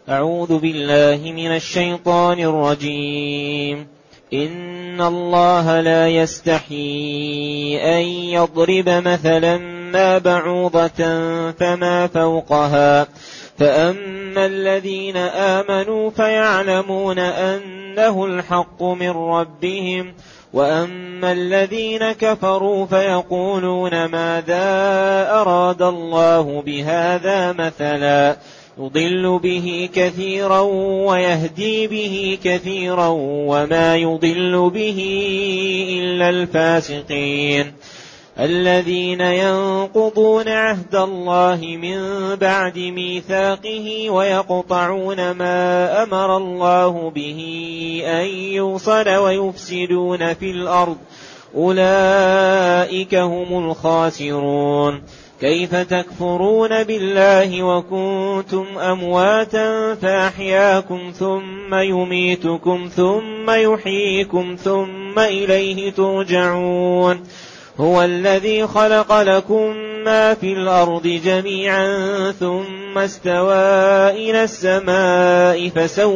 أعوذ بالله من الشيطان الرجيم. إن الله لا يستحيي أن يضرب مثلا ما بعوضة فما فوقها فأما الذين آمنوا فيعلمون أنه الحق من ربهم وأما الذين كفروا فيقولون ماذا أراد الله بهذا مثلا يضل به كثيرا ويهدي به كثيرا وما يضل به إلا الفاسقين الذين ينقضون عهد الله من بعد ميثاقه ويقطعون ما أمر الله به أن يوصل ويفسدون في الأرض أولئك هم الخاسرون. كيف تكفرون بالله وكنتم أمواتا فأحياكم ثم يميتكم ثم يحييكم ثم إليه ترجعون. هو الذي خلق لكم ما في الأرض جميعا ثم استوى إلى السماء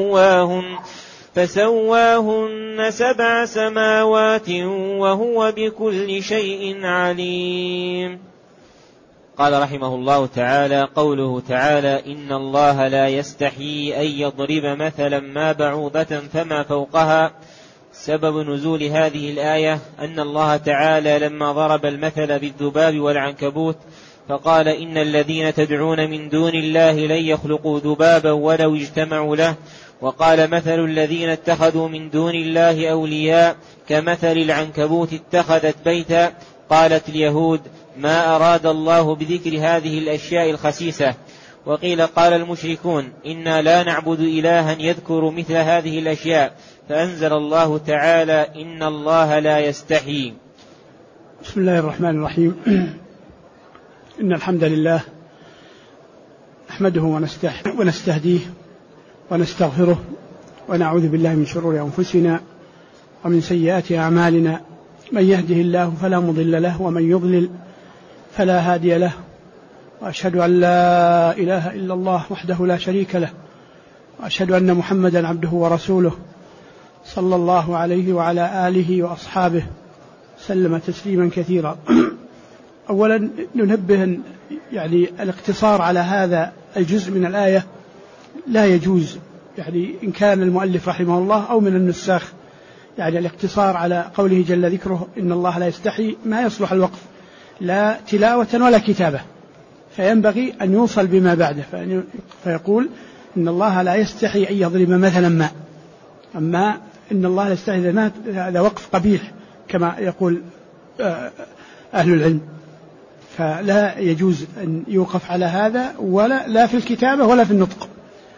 فسواهن 7 سماوات وهو بكل شيء عليم. قال رحمه الله تعالى: قوله تعالى: إن الله لا يستحيي أن يضرب مثلا ما بعوضة فما فوقها. سبب نزول هذه الآية أن الله تعالى لما ضرب المثل بالذباب والعنكبوت فقال: إن الذين تدعون من دون الله لن يخلقوا ذبابا ولو اجتمعوا له. وقال: مثل الذين اتخذوا من دون الله أولياء كمثل العنكبوت اتخذت بيتا. قالت اليهود: ما أراد الله بذكر هذه الأشياء الخسيسة. وقيل: قال المشركون: إنا لا نعبد إلها يذكر مثل هذه الأشياء. فأنزل الله تعالى: إن الله لا يستحيي. بسم الله الرحمن الرحيم. إن الحمد لله نحمده ونستهديه ونستغفره ونعوذ بالله من شرور أنفسنا ومن سيئات أعمالنا. من يهده الله فلا مضل له ومن يضلل فلا هادي له. وأشهد أن لا إله إلا الله وحده لا شريك له وأشهد أن محمدا عبده ورسوله صلى الله عليه وعلى آله وأصحابه سلم تسليما كثيرا. أولا ننبه يعني الاقتصار على هذا الجزء من الآية لا يجوز، يعني إن كان المؤلف رحمه الله أو من النساخ، يعني الاقتصار على قوله جل ذكره إن الله لا يستحي ما يصلح الوقف لا تلاوة ولا كتابة، فينبغي أن يوصل بما بعده فيقول إن الله لا يستحي أن يضرب مثلا ما. أما إن الله لا يستحي هذا وقف قبيح كما يقول أهل العلم، فلا يجوز أن يوقف على هذا ولا لا في الكتابة ولا في النطق.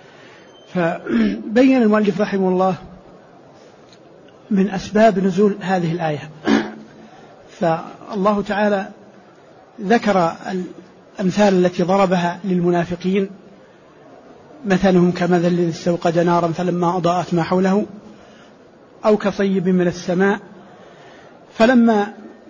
فبين المؤلف رحمه الله من أسباب نزول هذه الآية. فالله تعالى ذكر الأمثال التي ضربها للمنافقين: مثلهم كمثل الذي استوقد نارا فلما أضاءت ما حوله أو كصيب من السماء. فلما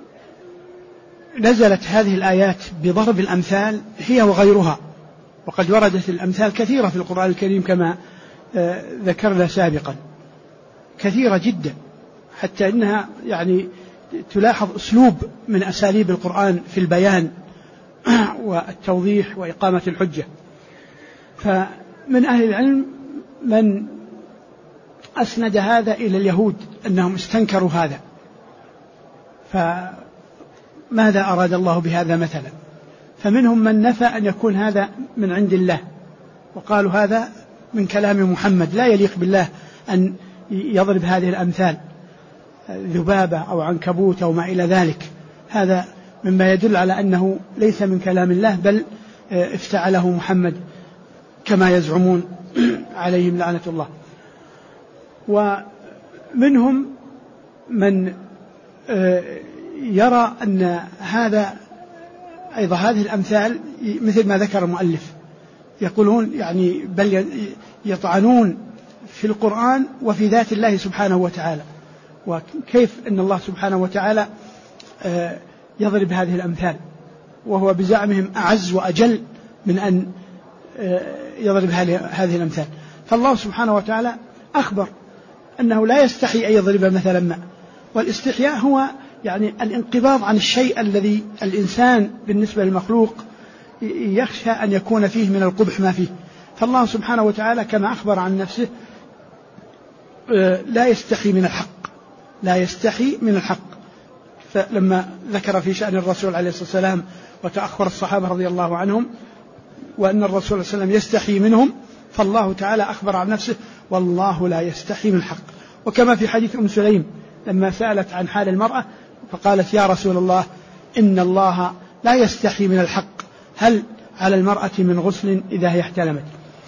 نزلت هذه الآيات بضرب الأمثال هي وغيرها، وقد وردت الأمثال كثيرة في القرآن الكريم كما ذكرنا سابقا، كثيرة جدا، حتى إنها يعني تلاحظ أسلوب من أساليب القرآن في البيان والتوضيح وإقامة الحجة. فمن أهل العلم من أسند هذا إلى اليهود أنهم استنكروا هذا، فماذا أراد الله بهذا مثلا؟ فمنهم من نفى أن يكون هذا من عند الله، وقالوا هذا من كلام محمد لا يليق بالله أن يضرب هذه الأمثال، ذبابة أو عنكبوت أو ما إلى ذلك. هذا مما يدل على أنه ليس من كلام الله بل افتعله محمد كما يزعمون عليهم لعنة الله. ومنهم من يرى أن هذا أيضا هذه الأمثال مثل ما ذكر المؤلف، يقولون يعني بل يطعنون في القرآن وفي ذات الله سبحانه وتعالى، وكيف أن الله سبحانه وتعالى يضرب هذه الأمثال وهو بزعمهم أعز وأجل من أن يضرب هذه الأمثال. فالله سبحانه وتعالى أخبر أنه لا يستحي أن يضرب مثلا ما، والاستحياء هو يعني الانقباض عن الشيء الذي الإنسان بالنسبة للمخلوق يخشى أن يكون فيه من القبح ما فيه. فالله سبحانه وتعالى كما أخبر عن نفسه لا يستحي من الحق، لا يستحي من الحق. فلما ذكر في شأن الرسول عليه الصلاة والسلام وتأخر الصحابة رضي الله عنهم وأن الرسول صلى الله عليه وسلم يستحي منهم، فالله تعالى أخبر عن نفسه والله لا يستحي من الحق. وكما في حديث أم سليم لما سألت عن حال المرأة فقالت يا رسول الله إن الله لا يستحي من الحق، هل على المرأة من غسل إذا هي احتلمت؟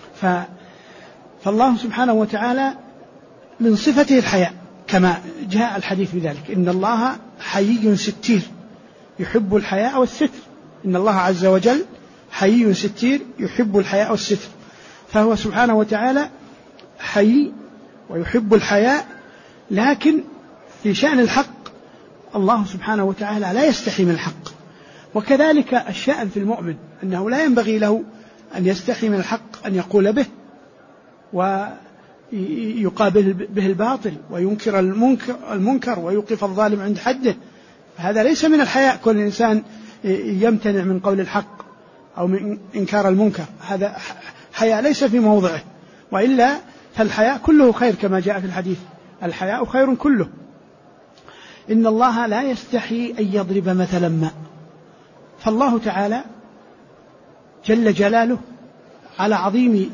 فالله سبحانه وتعالى من صفته الحياء كما جاء الحديث بذلك، إن الله حيي ستير يحب الحياء والستر، إن الله عز وجل حيي ستير يحب الحياء والستر. فهو سبحانه وتعالى حيي ويحب الحياء، لكن في شأن الحق الله سبحانه وتعالى لا يستحي من الحق. وكذلك الشأن في المؤمن أنه لا ينبغي له أن يستحي من الحق أن يقول به ويقابل به الباطل وينكر المنكر ويوقف الظالم عند حده. هذا ليس من الحياء، كل إنسان يمتنع من قول الحق أو من إنكار المنكر، هذا حياء ليس في موضعه. وإلا فالحياء كله خير كما جاء في الحديث، الحياء خير كله. إن الله لا يستحي أن يضرب مثلا ما، فالله تعالى جل جلاله على عظيم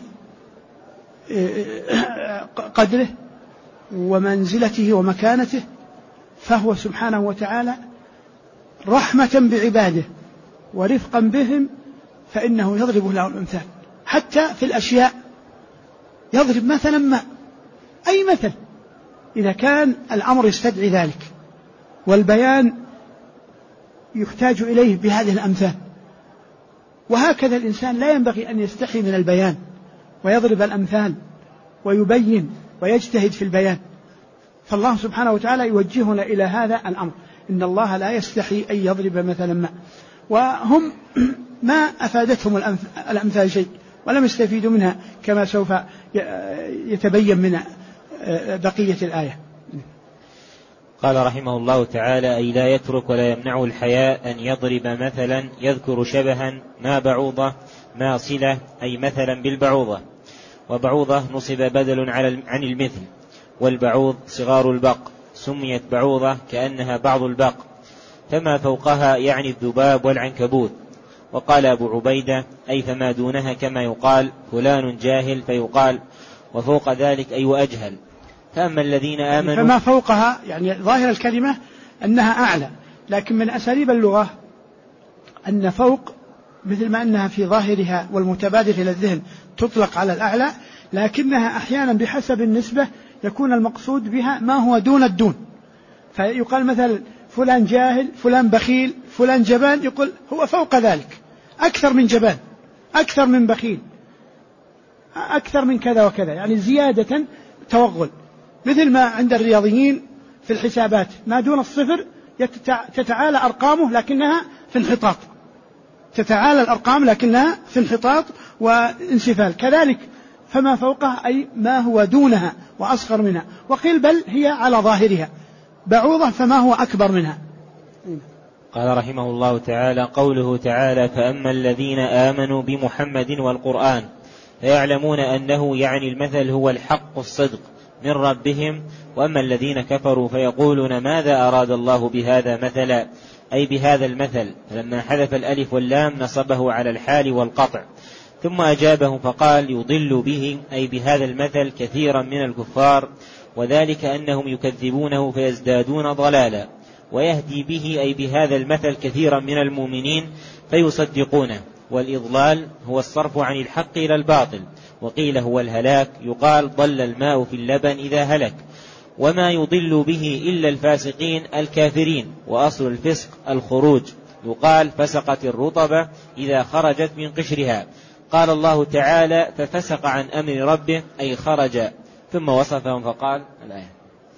قدره ومنزلته ومكانته، فهو سبحانه وتعالى رحمة بعباده ورفقا بهم فإنه يضرب لهم الأمثال. حتى في الأشياء يضرب مثلا ما، أي مثل إذا كان الأمر يستدعي ذلك والبيان يحتاج إليه بهذه الأمثال. وهكذا الإنسان لا ينبغي أن يستحي من البيان ويضرب الأمثال ويبين ويجتهد في البيان. فالله سبحانه وتعالى يوجهنا إلى هذا الأمر، إن الله لا يستحي أن يضرب مثلا ما. وهم ما أفادتهم الأمثال شيء ولم يستفيدوا منها كما سوف يتبين من بقية الآية. قال رحمه الله تعالى: أي لا يترك ولا يمنع الحياء أن يضرب مثلا يذكر شبها ما بعوضة ما صلة، أي مثلا بالبعوضة. وبعوضة نصب بدل عن المثل، والبعوض صغار البق، سميت بعوضة كأنها بعض البق، فما فوقها يعني الذباب والعنكبوت. وقال أبو عبيدة: أي فما دونها، كما يقال فلان جاهل فيقال وفوق ذلك أي وأجهل. فأما الذين آمنوا، فما فوقها يعني ظاهر الكلمة أنها أعلى، لكن من أساليب اللغة أن فوق مثل ما أنها في ظاهرها والمتبادر إلى الذهن تطلق على الأعلى، لكنها أحيانا بحسب النسبة يكون المقصود بها ما هو دون الدون. فيقال مثلا فلان جاهل، فلان بخيل، فلان جبان، يقول هو فوق ذلك، أكثر من جبان، أكثر من بخيل، أكثر من كذا وكذا، يعني زيادة توغل. مثل ما عند الرياضيين في الحسابات ما دون الصفر تتعالى أرقامه لكنها في انحطاط، تتعالى الأرقام لكنها في انحطاط وانسفال. كذلك فما فوقها أي ما هو دونها وأصغر منها. وقيل بل هي على ظاهرها بعوضة فما هو أكبر منها. قال رحمه الله تعالى: قوله تعالى: فأما الذين آمنوا بمحمد والقرآن فيعلمون أنه يعني المثل هو الحق الصدق من ربهم، وأما الذين كفروا فيقولون ماذا أراد الله بهذا مثلا، أي بهذا المثل. فلما حذف الألف واللام نصبه على الحال والقطع، ثم أجابه فقال: يضل به أي بهذا المثل كثيرا من الكفار، وذلك أنهم يكذبونه فيزدادون ضلالا، ويهدي به أي بهذا المثل كثيرا من المؤمنين فيصدقونه. والإضلال هو الصرف عن الحق إلى الباطل، وقيل هو الهلاك، يقال ضل الماء في اللبن إذا هلك. وما يضل به إلا الفاسقين الكافرين، وأصل الفسق الخروج، يقال فسقت الرطبة إذا خرجت من قشرها. قال الله تعالى: ففسق عن أمر ربه أي خرج، ثم وصفهم فقال الآية.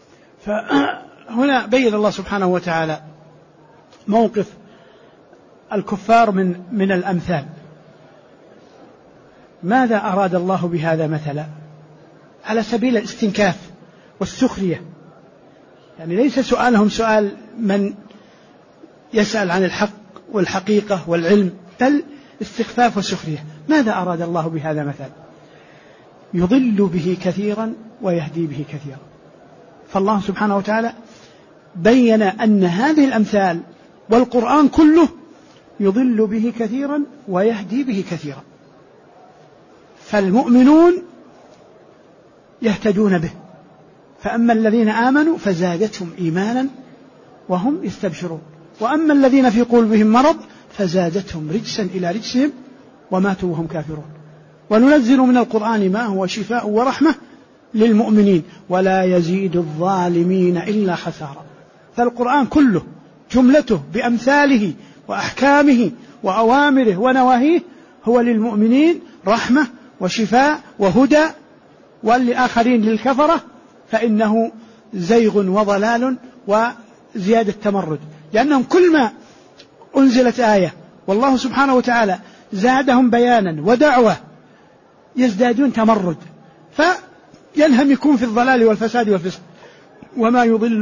فهنا بين الله سبحانه وتعالى موقف الكفار من الأمثال. ماذا أراد الله بهذا مثلا؟ على سبيل الاستنكاف والسخرية، يعني ليس سؤالهم سؤال من يسأل عن الحق والحقيقة والعلم، بل استخفاف وسخرية. ماذا أراد الله بهذا مثلا؟ يضل به كثيرا ويهدي به كثيرا. فالله سبحانه وتعالى بين أن هذه الأمثال والقرآن كله يضل به كثيرا ويهدي به كثيرا. فالمؤمنون يهتدون به، فأما الذين آمنوا فزادتهم إيمانا وهم يستبشرون، وأما الذين في قلوبهم مرض فزادتهم رجسا إلى رجسهم وماتوا وهم كافرون. وننزل من القرآن ما هو شفاء ورحمة للمؤمنين ولا يزيد الظالمين إلا خسارا. فالقرآن كله جملته بأمثاله وأحكامه وأوامره ونواهيه هو للمؤمنين رحمة وشفاء وهدى، والآخرين للكفرة فإنه زيغ وضلال وزيادة تمرد، لأنهم كل ما أنزلت آية والله سبحانه وتعالى زادهم بيانا ودعوة يزدادون تمرد، فينهمكون في الضلال والفساد والفسق. وما يضل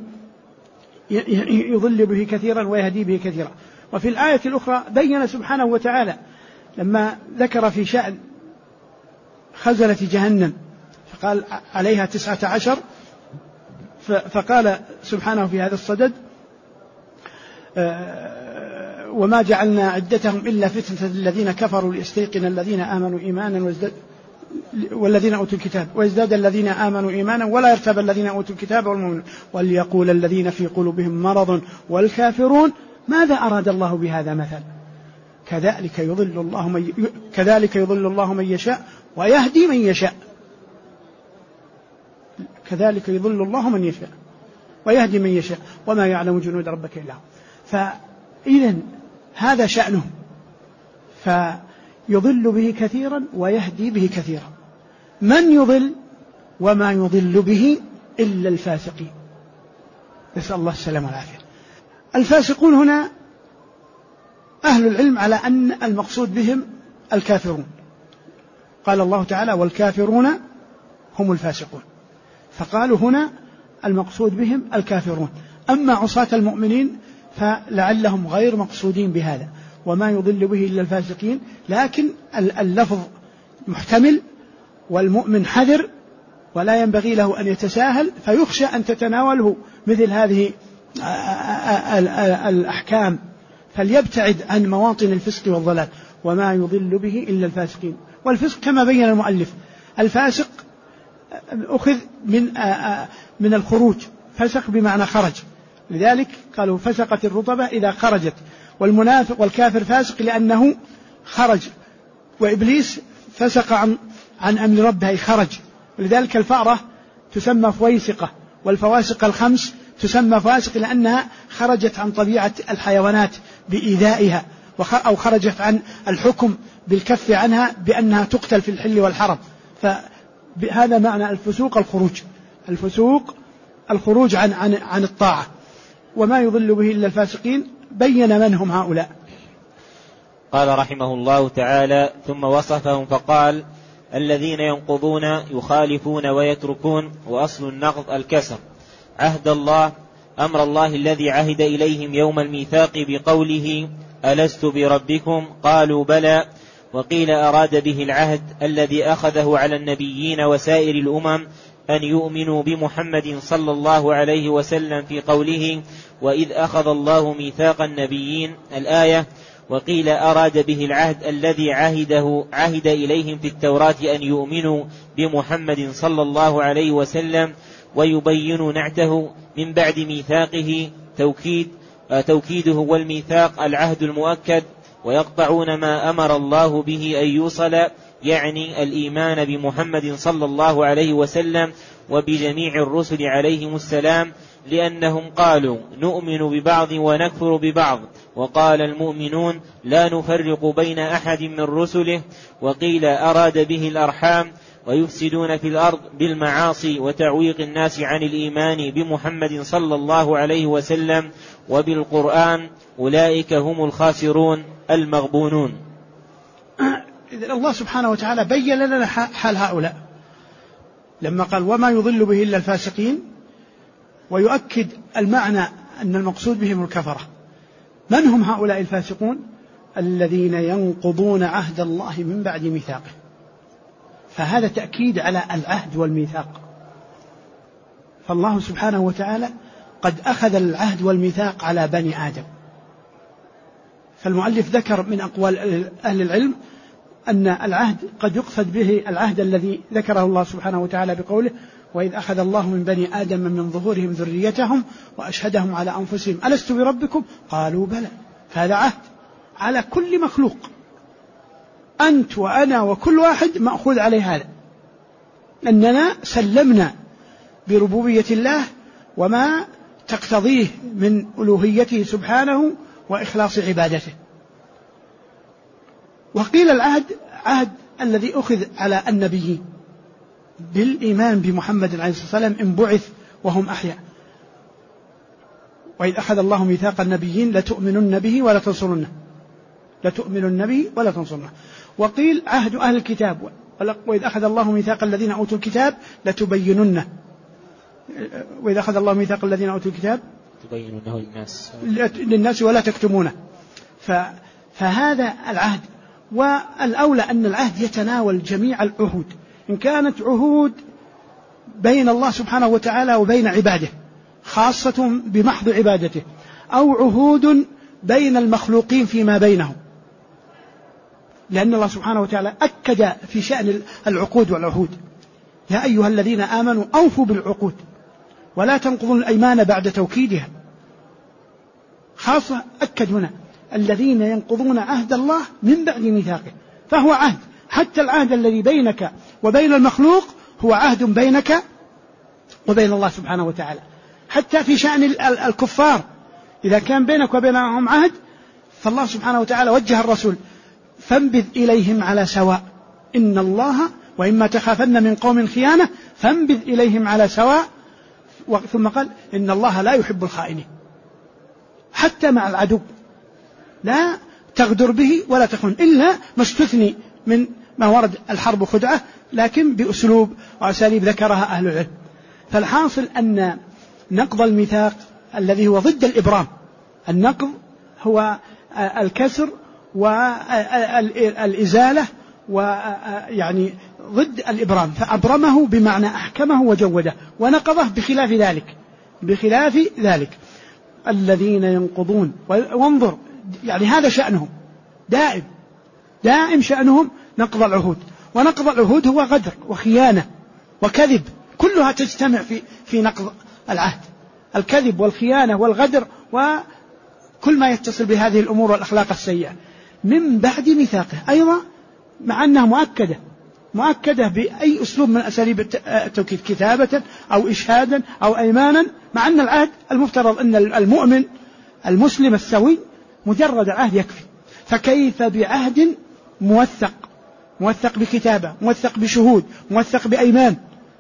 به كثيرا ويهدي به كثيرا. وفي الآية الأخرى بين سبحانه وتعالى لما ذكر في شأن خزنة جهنم فقال عليها 19، فقال سبحانه في هذا الصدد: وما جعلنا عدتهم إلا فتنة الذين كفروا ليستيقن الذين آمنوا إيمانا والذين أوتوا الكتاب ويزداد الذين آمنوا إيمانا ولا يرتاب الذين أوتوا الكتاب والمؤمنون وليقول الذين في قلوبهم مرض والكافرون ماذا أراد الله بهذا مثلا؟ كذلك يضل الله من يشاء ويهدي من يشاء. كذلك يضل الله من يشاء ويهدي من يشاء وما يعلم جنود ربك إلا هو. فإذا هذا شأنه، فيضل به كثيرا ويهدي به كثيرا. من يضل وما يضل به إلا الفاسقين، نسأل الله السلامة والعافية. الفاسقون هنا أهل العلم على أن المقصود بهم الكافرون، قال الله تعالى: والكافرون هم الفاسقون، فقالوا هنا المقصود بهم الكافرون. أما عصاة المؤمنين فلعلهم غير مقصودين بهذا، وما يضل به إلا الفاسقين، لكن اللفظ محتمل والمؤمن حذر ولا ينبغي له أن يتساهل، فيخشى أن تتناوله مثل هذه الأحكام، فليبتعد عن مواطن الفسق والضلال. وما يضل به إلا الفاسقين. والفسق كما بين المؤلف الفاسق أخذ من الخروج، فسق بمعنى خرج، لذلك قالوا فسقت الرطبة إذا خرجت. والمنافق والكافر فاسق لأنه خرج، وإبليس فسق عن أمر ربه أي خرج، ولذلك الفأرة تسمى فويسقة، والفواسق الخمس تسمى فاسق لأنها خرجت عن طبيعة الحيوانات بإيذائها، أو خرجت عن الحكم بالكف عنها بأنها تقتل في الحل والحرم. فهذا معنى الفسوق الخروج، الفسوق الخروج عن الطاعة. وما يضل به إلا الفاسقين، بين من هم هؤلاء. قال رحمه الله تعالى: ثم وصفهم فقال: الذين ينقضون يخالفون ويتركون، وأصل النقض الكسر، عهد الله، أمر الله الذي عهد إليهم يوم الميثاق بقوله: ألست بربكم؟ قالوا بلى. وقيل أراد به العهد الذي أخذه على النبيين وسائر الأمم أن يؤمنوا بمحمد صلى الله عليه وسلم في قوله: وإذ أخذ الله ميثاق النبيين، الآية. وقيل أراد به العهد الذي عهد إليهم في التوراة أن يؤمنوا بمحمد صلى الله عليه وسلم ويبينوا نعته من بعد ميثاقه، توكيده والميثاق العهد المؤكد، ويقطعون ما أمر الله به أن يوصل، يعني الإيمان بمحمد صلى الله عليه وسلم وبجميع الرسل عليهم السلام، لأنهم قالوا نؤمن ببعض ونكفر ببعض، وقال المؤمنون لا نفرق بين أحد من رسله. وقيل أراد به الأرحام، ويفسدون في الأرض بالمعاصي وتعويق الناس عن الإيمان بمحمد صلى الله عليه وسلم وبالقرآن، أولئك هم الخاسرون المغبونون. إذن الله سبحانه وتعالى بين لنا حال هؤلاء، لما قال وما يضل به إلا الفاسقين، ويؤكد المعنى أن المقصود بهم الكفرة. من هم هؤلاء الفاسقون؟ الذين ينقضون عهد الله من بعد ميثاقه. فهذا تأكيد على العهد والميثاق. فالله سبحانه وتعالى قد أخذ العهد والميثاق على بني آدم. فالمؤلف ذكر من أقوال أهل العلم أن العهد قد يقصد به العهد الذي ذكره الله سبحانه وتعالى بقوله وإذ أخذ الله من بني آدم من ظهورهم ذريتهم وأشهدهم على أنفسهم ألست بربكم قالوا بلى. هذا عهد على كل مخلوق، أنت وأنا وكل واحد مأخوذ عليه هذا، أننا سلمنا بربوبية الله وما تقتضيه من ألوهيته سبحانه وإخلاص عبادته. وقيل العهد عهد الذي أخذ على النبيين بالإيمان بمحمد عليه الصلاة والسلام إن بعث وهم أحياء. وإذ أخذ الله ميثاق النبيين لتؤمنن به ولا تنصرنه، لتؤمنن به ولا تنصرنه. وقيل عهد أهل الكتاب وإذ أخذ الله ميثاق الذين أوتوا الكتاب لتبيننه، وإذ أخذ الله ميثاق الذين أوتوا الكتاب تبينونه للناس ولا تكتمونه. فهذا العهد. والأولى أن العهد يتناول جميع العهود، إن كانت عهود بين الله سبحانه وتعالى وبين عباده خاصة بمحض عبادته، أو عهود بين المخلوقين فيما بينهم، لأن الله سبحانه وتعالى أكد في شأن العقود والعهود يا أيها الذين آمنوا أوفوا بالعقود ولا تنقضوا الأيمان بعد توكيدها. خاصة أكد هنا الذين ينقضون عهد الله من بعد ميثاقه، فهو عهد. حتى العهد الذي بينك وبين المخلوق هو عهد بينك وبين الله سبحانه وتعالى. حتى في شأن الكفار إذا كان بينك وبينهم عهد، فالله سبحانه وتعالى وجه الرسول فانبذ إليهم على سواء إن الله وإما تخافن من قوم خيانة فانبذ إليهم على سواء. ثم قال إن الله لا يحب الخائنين. حتى مع العدو لا تغدر به ولا تخون، إلا ما استثني من ما ورد الحرب خدعة، لكن بأسلوب وأساليب ذكرها أهل العلم. فالحاصل أن نقض الميثاق الذي هو ضد الإبرام، النقض هو الكسر والإزالة، ويعني ضد الإبرام، فأبرمه بمعنى أحكمه وجوده، ونقضه بخلاف ذلك الذين ينقضون. وانظر يعني هذا شأنهم دائم شأنهم نقض العهود، ونقض العهود هو غدر وخيانة وكذب، كلها تجتمع في نقض العهد، الكذب والخيانة والغدر وكل ما يتصل بهذه الأمور والأخلاق السيئة من بعد ميثاقه. أيضا مع أنها مؤكدة بأي أسلوب من أساليب التوكيد، كتابة أو إشهادا أو أيمانا، مع أن العهد المفترض أن المؤمن المسلم السوي مجرد العهد يكفي، فكيف بعهد موثق بكتابة، موثق بشهود، موثق بأيمان؟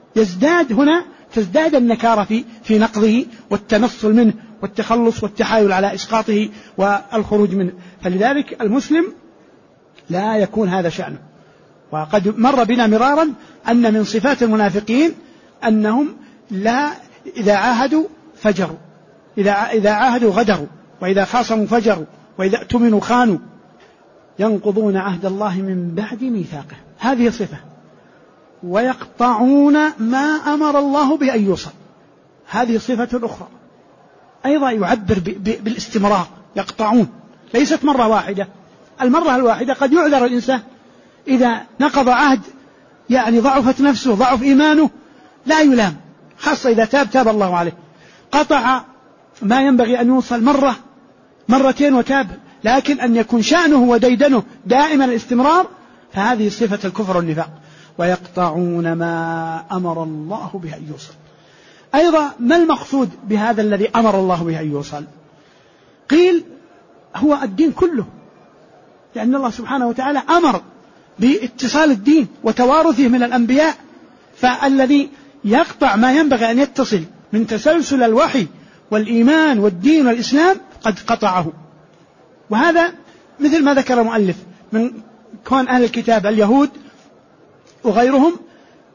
تزداد النكارة في نقضه والتنصل منه والتخلص والتحايل على إسقاطه والخروج منه. فلذلك المسلم لا يكون هذا شأنه. وقد مر بنا مرارا أن من صفات المنافقين أنهم إذا عاهدوا فجروا، إذا عاهدوا غدروا، وإذا خاصموا فجروا، وإذا اؤتمنوا خانوا، ينقضون عهد الله من بعد ميثاقه، هذه صفة. ويقطعون ما أمر الله به أن يوصل، هذه صفة أخرى أيضا يعبر بالاستمرار. يقطعون ليست مرة واحدة، المرة الواحدة قد يعذر الإنسان إذا نقض عهد، يعني ضعفت نفسه، ضعف إيمانه، لا يلام، خاصة إذا تاب الله عليه. قطع ما ينبغي أن يوصل مرة مرتين وتاب، لكن أن يكون شأنه وديدنه دائما الاستمرار، فهذه صفة الكفر والنفاق. ويقطعون ما أمر الله به أن يوصل. أيضا ما المقصود بهذا الذي أمر الله به أن يوصل؟ قيل هو الدين كله، لأن الله سبحانه وتعالى أمر باتصال الدين وتوارثه من الأنبياء، فالذي يقطع ما ينبغي أن يتصل من تسلسل الوحي والإيمان والدين والإسلام قد قطعه. وهذا مثل ما ذكر المؤلف من كون أهل الكتاب اليهود وغيرهم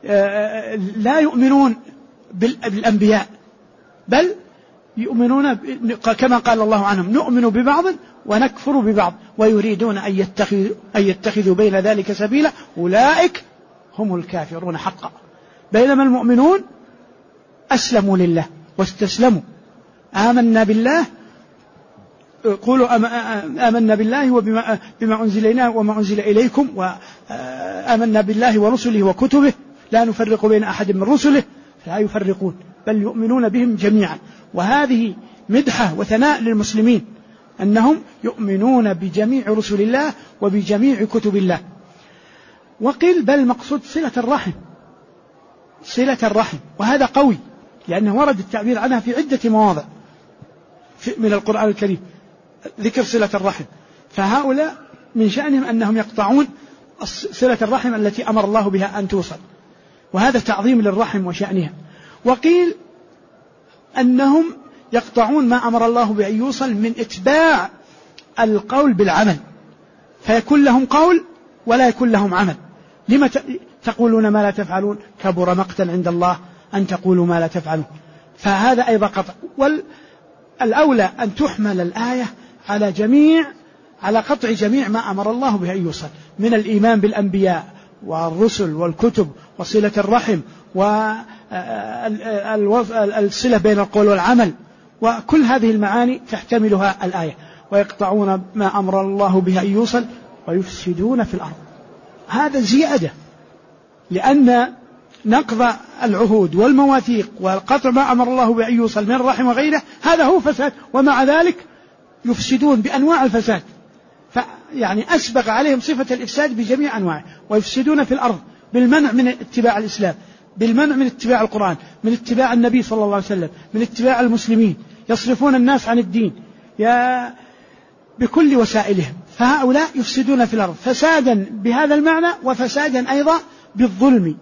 لا يؤمنون بالأنبياء، بل يؤمنون كما قال الله عنهم: نؤمن ببعض ونكفر ببعض ويريدون أن يتخذوا بين ذلك سبيلا أولئك هم الكافرون حقا. بينما المؤمنون أسلموا لله واستسلموا، آمنا بالله، قولوا آمنا بالله وبما أنزل إلينا وما أنزل إليكم، وآمنا بالله ورسله وكتبه لا نفرق بين أحد من رسله، لا يفرقون بل يؤمنون بهم جميعا. وهذه مدحة وثناء للمسلمين أنهم يؤمنون بجميع رسل الله وبجميع كتب الله. وقيل بل مقصود صلة الرحم، صلة الرحم، وهذا قوي لأنه ورد التعبير عنها في عدة مواضع من القرآن الكريم ذكر صلة الرحم. فهؤلاء من شأنهم أنهم يقطعون صلة الرحم التي أمر الله بها أن توصل، وهذا تعظيم للرحم وشأنها. وقيل أنهم يقطعون ما أمر الله بأن يوصل من إتباع القول بالعمل، فيكون لهم قول ولا يكون لهم عمل. لما تقولون ما لا تفعلون؟ كبر مقتا عند الله أن تقولوا ما لا تفعلون. فهذا أيضا قطع. والأولى أن تحمل الآية على قطع جميع ما أمر الله به أن يوصل من الإيمان بالأنبياء والرسل والكتب وصلة الرحم والصلة بين القول والعمل، وكل هذه المعاني تحتملها الآية. ويقطعون ما أمر الله به أن يوصل ويفسدون في الأرض. هذا زيادة، لأن نقض العهود والمواثيق وقطع ما أمر الله بأن يوصل من الرحم وغيره هذا هو فساد، ومع ذلك يفسدون بأنواع الفساد. يعني أسبغ عليهم صفة الإفساد بجميع أنواعه. ويفسدون في الأرض بالمنع من اتباع الإسلام، بالمنع من اتباع القرآن، من اتباع النبي صلى الله عليه وسلم، من اتباع المسلمين، يصرفون الناس عن الدين بكل وسائلهم. فهؤلاء يفسدون في الأرض فسادا بهذا المعنى، وفسادا أيضا بالظلم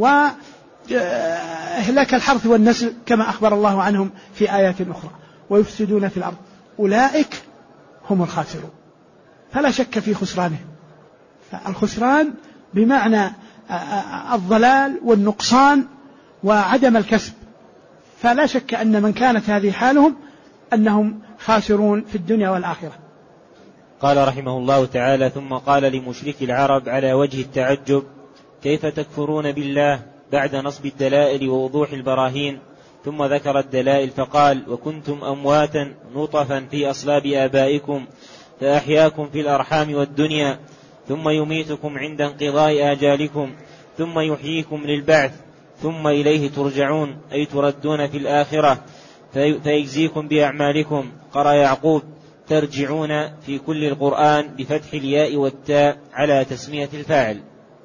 وإهلاك الحرث والنسل كما أخبر الله عنهم في آيات أخرى. ويفسدون في الأرض أولئك هم الخاسرون. فلا شك في خسرانهم. فالخسران بمعنى الضلال والنقصان وعدم الكسب. فلا شك أن من كانت هذه حالهم أنهم خاسرون في الدنيا والآخرة. قال رحمه الله تعالى: ثم قال لمشركي العرب على وجه التعجب: كيف تكفرون بالله بعد نصب الدلائل ووضوح البراهين؟ ثم ذكر الدلائل فقال: وكنتم أمواتا نطفا في أصلاب آبائكم فأحياكم في الأرحام والدنيا، ثم يميتكم عند انقضاء آجالكم، ثم يحييكم للبعث، ثم إليه ترجعون، أي تردون في الآخرة فيجزيكم بأعمالكم. قرأ يعقوب: ترجعون في كل القرآن بفتح الياء والتاء على تسمية الفاعل.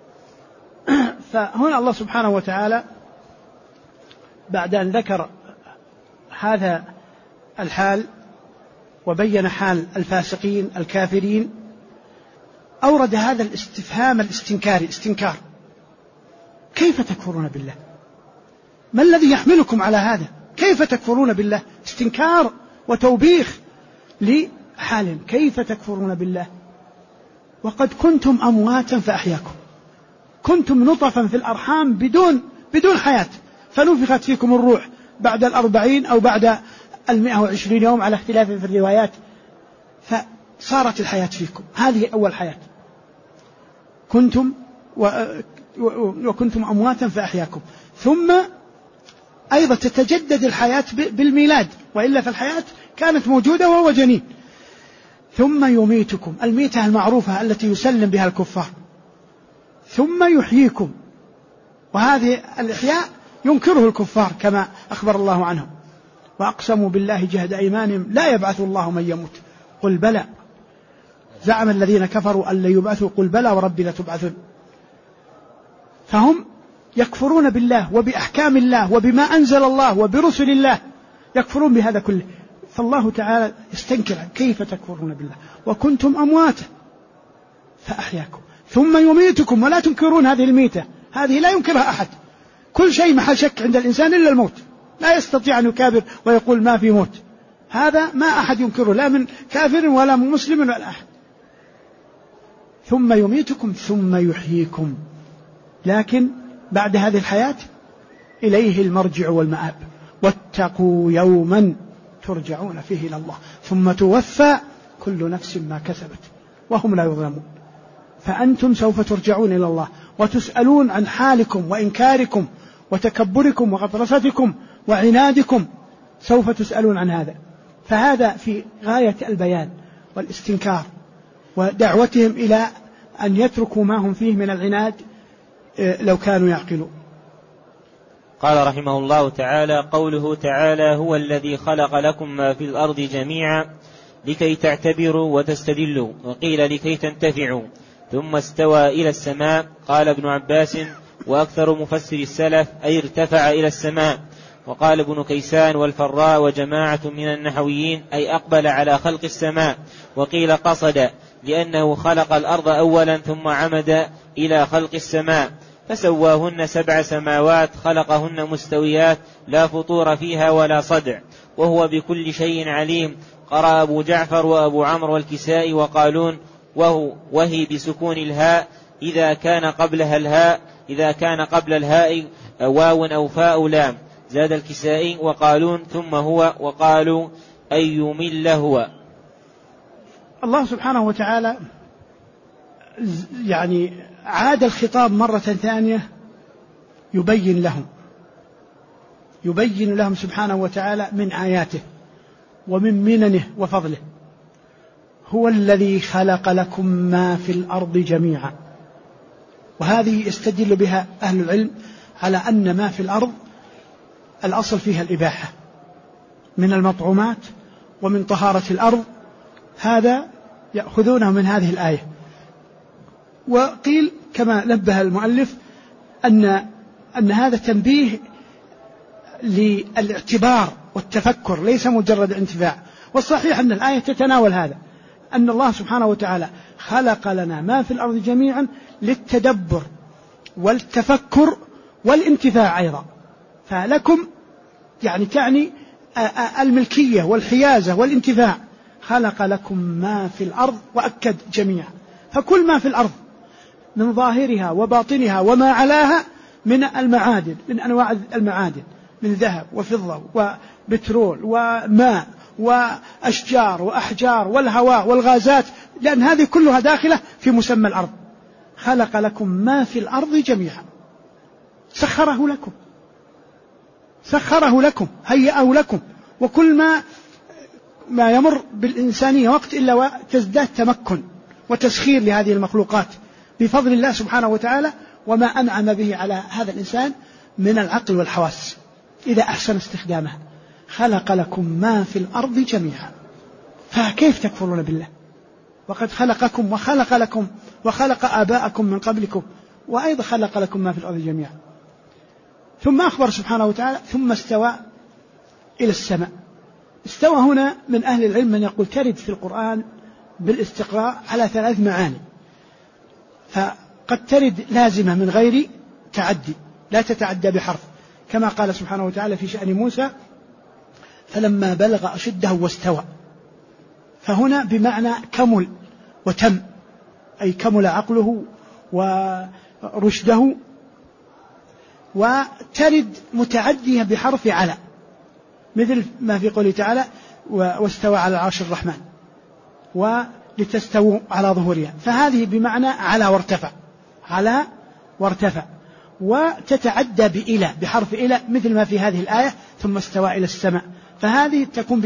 فهنا الله سبحانه وتعالى بعد أن ذكر هذا الحال وبين حال الفاسقين الكافرين أورد هذا الاستفهام الاستنكاري، استنكار: كيف تكفرون بالله؟ ما الذي يحملكم على هذا؟ كيف تكفرون بالله؟ استنكار وتوبيخ لحال. كيف تكفرون بالله وقد كنتم أمواتا فأحياكم، كنتم نطفا في الأرحام بدون حياة، فنفخت فيكم الروح بعد 40 أو بعد 120 يوم على اختلاف في الروايات، فصارت الحياة فيكم. هذه أول حياة. كنتم وكنتم أمواتا فأحياكم. ثم أيضا تتجدد الحياة بالميلاد، وإلا فالحياة كانت موجودة وهو جنين. ثم يميتكم، الميتة المعروفة التي يسلم بها الكفار. ثم يحييكم، وهذه الإحياء ينكره الكفار كما أخبر الله عنهم: وأقسموا بالله جهد أيمانهم لا يبعث الله من يموت قل بلى زعم الذين كفروا أن لا يبعثوا قل بلى وربي لتبعثون. فهم يكفرون بالله وبأحكام الله وبما أنزل الله وبرسل الله، يكفرون بهذا كله. فالله تعالى يستنكر: كيف تكفرون بالله وكنتم أمواتا فأحياكم ثم يميتكم. ولا تنكرون هذه الميتة، هذه لا ينكرها أحد. كل شيء محل شك عند الإنسان إلا الموت، لا يستطيع أن يكابر ويقول ما في موت، هذا ما أحد ينكره، لا من كافر ولا من مسلم ولا أحد. ثم يميتكم ثم يحييكم، لكن بعد هذه الحياة إليه المرجع والمآب، واتقوا يوما ترجعون فيه إلى الله ثم توفى كل نفس ما كسبت وهم لا يظلمون. فأنتم سوف ترجعون إلى الله وتسألون عن حالكم وإنكاركم وتكبركم وغطرستكم وعنادكم، سوف تسألون عن هذا. فهذا في غاية البيان والاستنكار ودعوتهم إلى أن يتركوا ما هم فيه من العناد لو كانوا يعقلون. قال رحمه الله تعالى: قوله تعالى: هو الذي خلق لكم ما في الأرض جميعا لكي تعتبروا وتستدلوا، وقيل لكي تنتفعوا، ثم استوى إلى السماء. قال ابن عباس وأكثر مفسر السلف أي ارتفع إلى السماء. وقال ابن كيسان والفراء وجماعة من النحويين أي أقبل على خلق السماء. وقيل قصد لأنه خلق الأرض أولا ثم عمد إلى خلق السماء، فسواهن 7 سماوات خلقهن مستويات لا فطور فيها ولا صدع، وهو بكل شيء عليم. قرأ أبو جعفر وأبو عمرو والكسائي وقالون وهي بسكون الهاء إذا كان قبل الهاء واو أو فاء لام. زاد الكسائي وقالون ثم هو، وقالوا أي يمل هو. الله سبحانه وتعالى يعني عاد الخطاب مرة ثانية يبين لهم سبحانه وتعالى من آياته ومن مننه وفضله. هو الذي خلق لكم ما في الأرض جميعا، وهذه يستدل بها أهل العلم على أن ما في الأرض الأصل فيها الإباحة من المطعومات ومن طهارة الأرض، هذا يأخذونه من هذه الآية. وقيل كما نبه المؤلف أن هذا تنبيه للاعتبار والتفكر ليس مجرد انتفاع. والصحيح أن الآية تتناول هذا، أن الله سبحانه وتعالى خلق لنا ما في الأرض جميعا للتدبر والتفكر والانتفاع أيضا. فلكم يعني تعني الملكية والحيازة والانتفاع. خلق لكم ما في الأرض، وأكد جميعا، فكل ما في الأرض من ظاهرها وباطنها وما علاها من المعادن، من أنواع المعادن، من ذهب وفضة وبترول وماء وأشجار وأحجار والهواء والغازات، لأن هذه كلها داخلة في مسمى الأرض. خلق لكم ما في الأرض جميعا، سخره لكم، هيأه لكم. وكل ما يمر بالإنسانية وقت إلا وتزداد تمكن وتسخير لهذه المخلوقات بفضل الله سبحانه وتعالى وما أنعم به على هذا الإنسان من العقل والحواس إذا أحسن استخدامها. خلق لكم ما في الأرض جميعا، فكيف تكفرون بالله وقد خلقكم وخلق لكم وخلق آباءكم من قبلكم، وأيضا خلق لكم ما في الأرض جميعا. ثم أخبر سبحانه وتعالى ثم استوى إلى السماء. استوى هنا من أهل العلم من يقول ترد في القرآن بالاستقراء على 3 معاني، فقد ترد لازمة من غير تعدي، لا تتعدى بحرف، كما قال سبحانه وتعالى في شأن موسى: فلما بلغ أشده واستوى. فهنا بمعنى كمل وتم، أي كمل عقله ورشده. وترد متعدية بحرف على، مثل ما في قوله تعالى: واستوى على العرش الرحمن، ولتستووا على ظهورها. فهذه بمعنى على وارتفع. وتتعدى بإلى بحرف إلى، مثل ما في هذه الآية: ثم استوى إلى السماء. فهذه تكون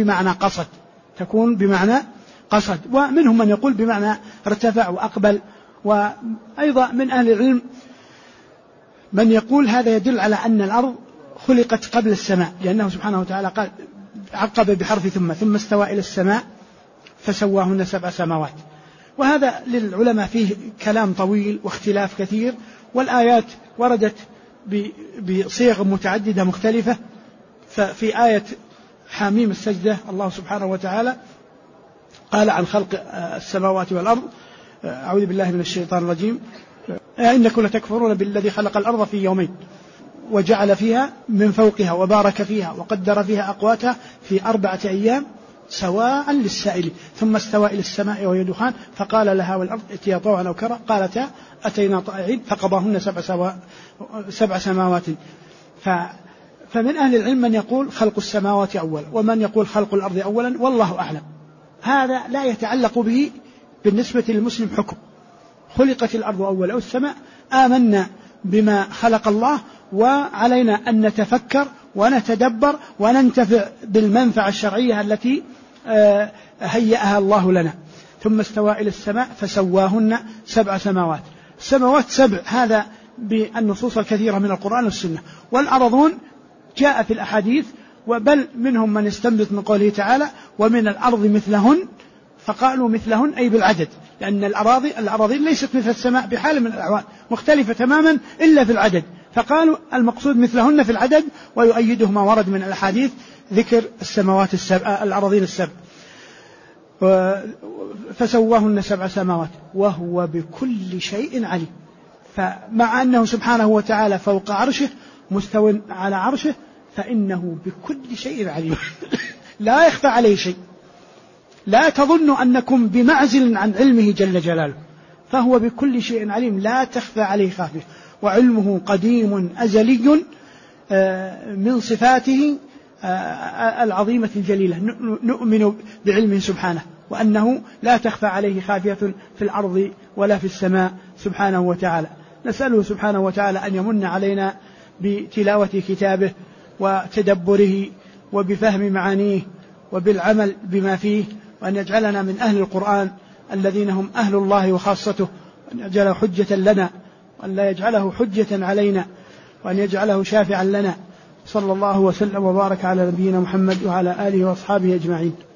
بمعنى قصد. ومنهم من يقول بمعنى ارتفع وأقبل. وأيضا من أهل العلم من يقول هذا يدل على أن الأرض خلقت قبل السماء، لأنه سبحانه وتعالى قال عقب بحرف ثم استوى إلى السماء فسواهن 7 سماوات. وهذا للعلماء فيه كلام طويل واختلاف كثير، والآيات وردت بصيغ متعددة مختلفة. ففي آية حاميم السجدة الله سبحانه وتعالى قال عن خلق السماوات والأرض: أعوذ بالله من الشيطان الرجيم: إنكم لتكفرون بالذي خلق الأرض في يومين وجعل فيها من فوقها وبارك فيها وقدر فيها أقواتها في 4 أيام سواء للسائل. ثم استوى إلى السماء وهي دخان فقال لها والأرض ائتيا طوعا أو كرها قالتا أتينا طائعين فقضاهن 7 سماوات. فمن أهل العلم من يقول خلق السماوات أولا ومن يقول خلق الأرض أولا، والله أعلم. هذا لا يتعلق به بالنسبة للمسلم حكم، خلقت الأرض أولا أو السماء، آمنا بما خلق الله، وعلينا أن نتفكر ونتدبر وننتفع بالمنفعة الشرعية التي هيأها الله لنا. ثم استوى إلى السماء فسواهن 7 سماوات. السماوات 7، هذا بالنصوص الكثيرة من القرآن والسنة. والأرضون جاء في الأحاديث، وبل منهم من استنبط من قوله تعالى ومن الأرض مثلهن، فقالوا مثلهن أي بالعدد، لأن الأراضي ليست مثل السماء بحال من الأحوال، مختلفة تماما إلا في العدد، فقالوا المقصود مثلهن في العدد، ويؤيده ما ورد من الأحاديث ذكر السماوات الأراضين 7. فسواهن 7 سماوات وهو بكل شيء عليم. فمع أنه سبحانه وتعالى فوق عرشه مستو على عرشه، فإنه بكل شيء عليم لا يخفى عليه شيء. لا تظن أنكم بمعزل عن علمه جل جلاله، فهو بكل شيء عليم لا تخفى عليه خافية. وعلمه قديم أزلي من صفاته العظيمة الجليلة. نؤمن بعلمه سبحانه، وأنه لا تخفى عليه خافية في الأرض ولا في السماء سبحانه وتعالى. نسأله سبحانه وتعالى أن يمن علينا بتلاوة كتابه وتدبره وبفهم معانيه وبالعمل بما فيه، وأن يجعلنا من أهل القرآن الذين هم أهل الله وخاصته، وأن يجعله حجة لنا وأن لا يجعله حجة علينا، وأن يجعله شافعا لنا. صلى الله وسلم وبارك على نبينا محمد وعلى آله وأصحابه أجمعين.